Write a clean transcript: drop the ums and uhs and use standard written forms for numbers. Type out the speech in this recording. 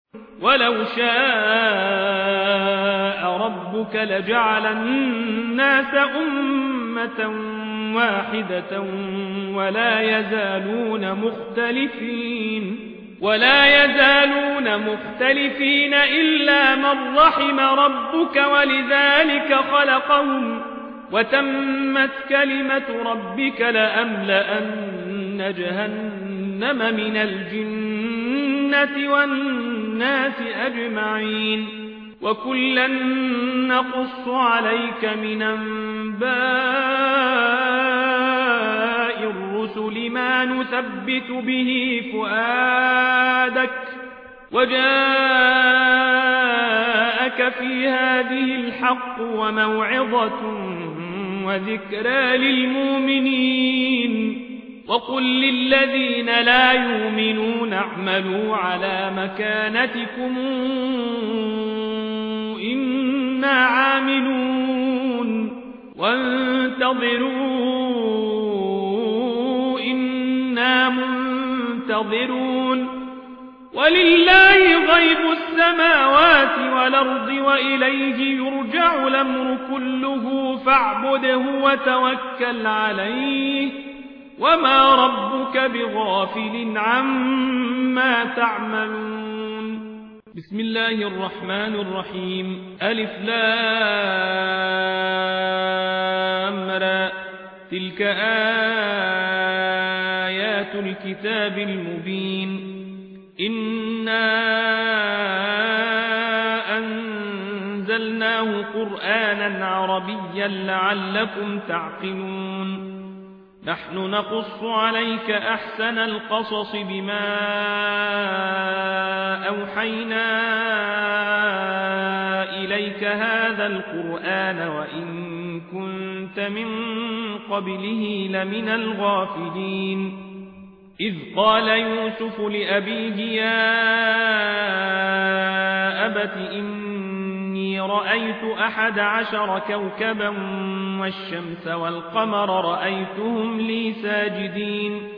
ولو شاء ربك لجعل الناس أمة واحدة ولا يزالون مختلفين إلا من رحم ربك ولذلك خلقهم وتمت كلمة ربك لأملأن جهنم من الجنة والناس أجمعين وكلا نقص عليك من أنباء الرسل ما نثبت به فؤادك وجاءك في هذه الحق وموعظة وذكرى للمؤمنين وقل للذين لا يؤمنون اعملوا على مكانتكم إنا عاملون وانتظروا إنا منتظرون ولله غيب السماوات والأرض وإليه يرجع الأمر كله فاعبده وتوكل عليه وما ربك بغافل عما تعملون بسم الله الرحمن الرحيم ألف لام را تلك آيات الكتاب المبين إنا أنزلناه قرآنا عربيا لعلكم تعقلون نحن نقص عليك أحسن القصص بما أوحينا إليك هذا القرآن وإن كنت من قبله لمن الغافلين إذ قال يوسف لأبيه يا أبت إني رأيت 11 كوكبا والشمس والقمر رأيتهم لي ساجدين